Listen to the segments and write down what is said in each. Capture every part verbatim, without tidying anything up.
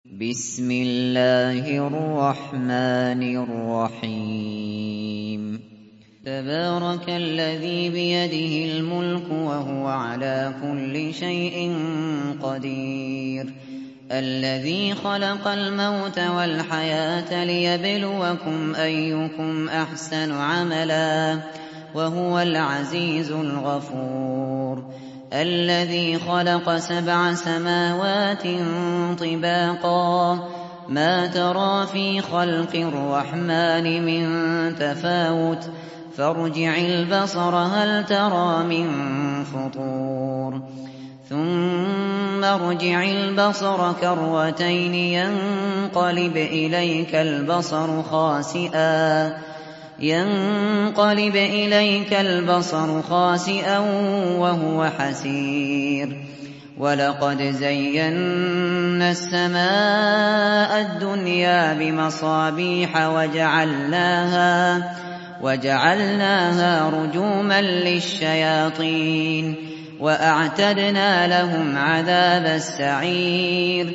بسم الله الرحمن الرحيم تبارك الذي بيده الملك وهو على كل شيء قدير الذي خلق الموت والحياة ليبلوكم أيكم أحسن عملا وهو العزيز الغفور الذي خلق سبع سماوات طباقا ما ترى في خلق الرحمن من تفاوت فارجع البصر هل ترى من فطور ثم ارجع البصر كرتين ينقلب إليك البصر خاسئا ينقلب إليك البصر خاسئا وهو حسير ولقد زينا السماء الدنيا بمصابيح وجعلناها وجعلناها رجوما للشياطين وأعتدنا لهم عذاب السعير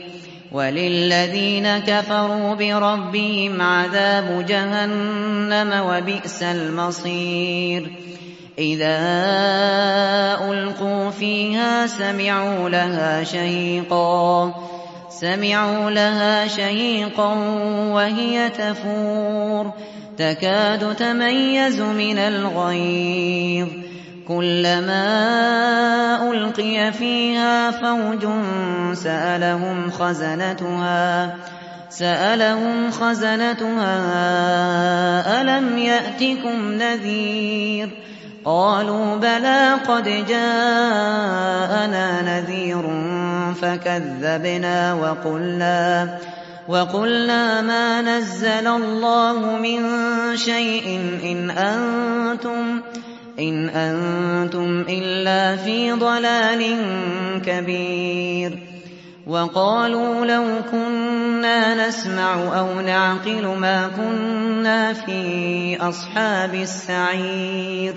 وللذين كفروا بربهم عذاب جهنم وبئس المصير إذا ألقوا فيها سمعوا لها شهيقا سمعوا لها شهيقا وهي تفور تكاد تميز من الغيظ كلما ألقي فيها فوج سألهم خزنتها سألهم خزنتها ألم يأتكم نذير قالوا بلى قد جاءنا نذير فكذبنا وقلنا وقلنا ما نزل الله من شيء إن أنتم إن أنتم إلا في ضلال كبير وقالوا لو كنا نسمع أو نعقل ما كنا في أصحاب السعير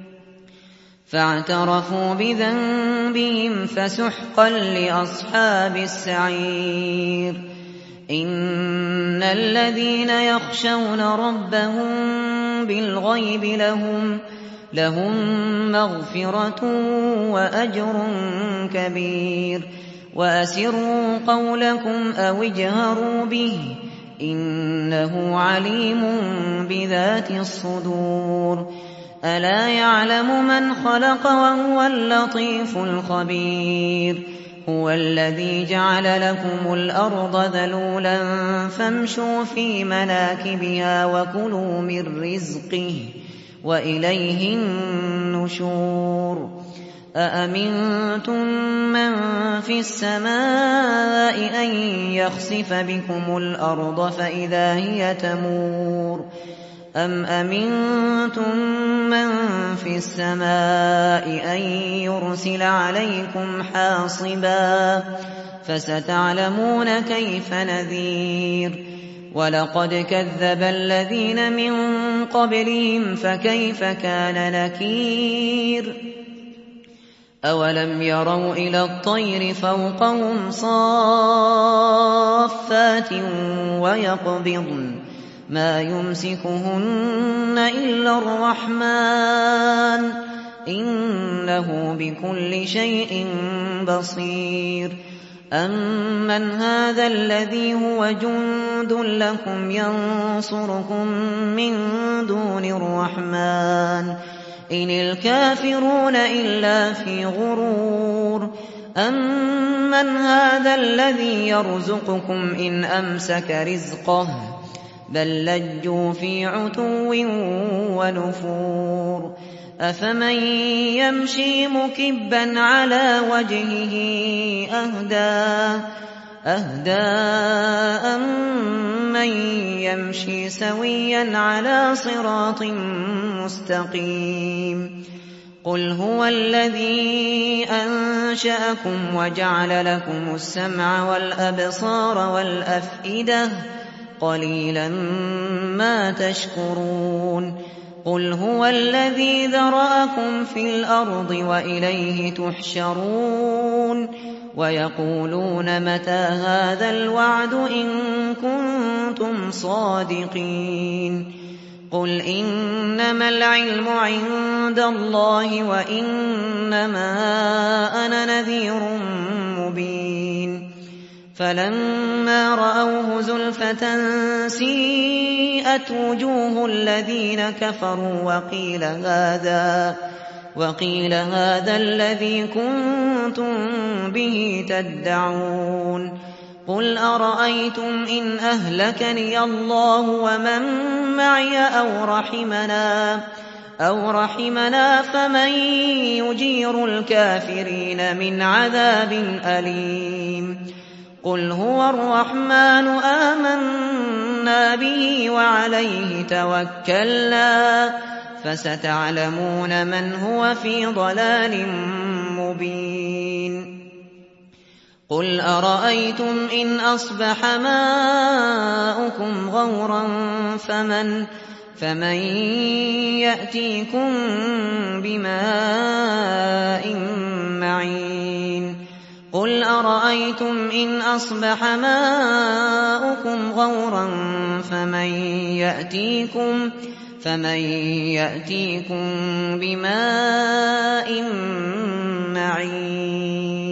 فاعترفوا بذنبهم فسحقا لأصحاب السعير إن الذين يخشون ربهم بالغيب لهم لهم مغفرة وأجر كبير وأسروا قولكم أو اجهروا به إنه عليم بذات الصدور ألا يعلم من خلق وهو اللطيف الخبير هو الذي جعل لكم الأرض ذلولا فامشوا في مناكبها وكلوا من رزقه وإليه النشور أأمنتم من في السماء أن يخسف بكم الأرض فإذا هي تمور أم أمنتم من في السماء أن يرسل عليكم حاصبا فستعلمون كيف نذير ولقد كذب الذين من قبلهم فكيف كان نكير أولم يروا إلى الطير فوقهم صافات ويقبضن ما يمسكهن إلا الرحمن إنه بكل شيء بصير أمن هذا الذي هو جند لكم ينصركم من دون الرحمن إن الكافرون إلا في غرور أمن هذا الذي يرزقكم إن أمسك رزقه بل لجوا في عتو ونفور أفمن يمشي مكبا على وجهه أهدى أهدى أمن يمشي سويا على صراط مستقيم قل هو الذي أنشأكم وجعل لكم السمع والأبصار والأفئدة قليلا ما تشكرون قل هو الذي ذرأكم في الأرض وإليه تحشرون ويقولون متى هذا الوعد إن كنتم صادقين قل إنما العلم عند الله وإنما أنا نذير مبين فلما رأوه زلفة سيئت وجوه الذين كفروا وقيل هذا وقيل هذا الذي كنتم به تدعون قل أرأيتم إن أهلكني الله ومن معي أو رحمنا أو رحمنا فمن يجير الكافرين من عذاب أليم قل هو الرحمن آمنا به وعليه توكلنا فستعلمون من هو في ضلال مبين قل أرأيتم إن أصبح ماؤكم غورا فمن, فمن يأتيكم بماء معين قل أرأيتم إن أصبح ماؤكم غورا فمن يأتيكم فمن يأتيكم بماء معين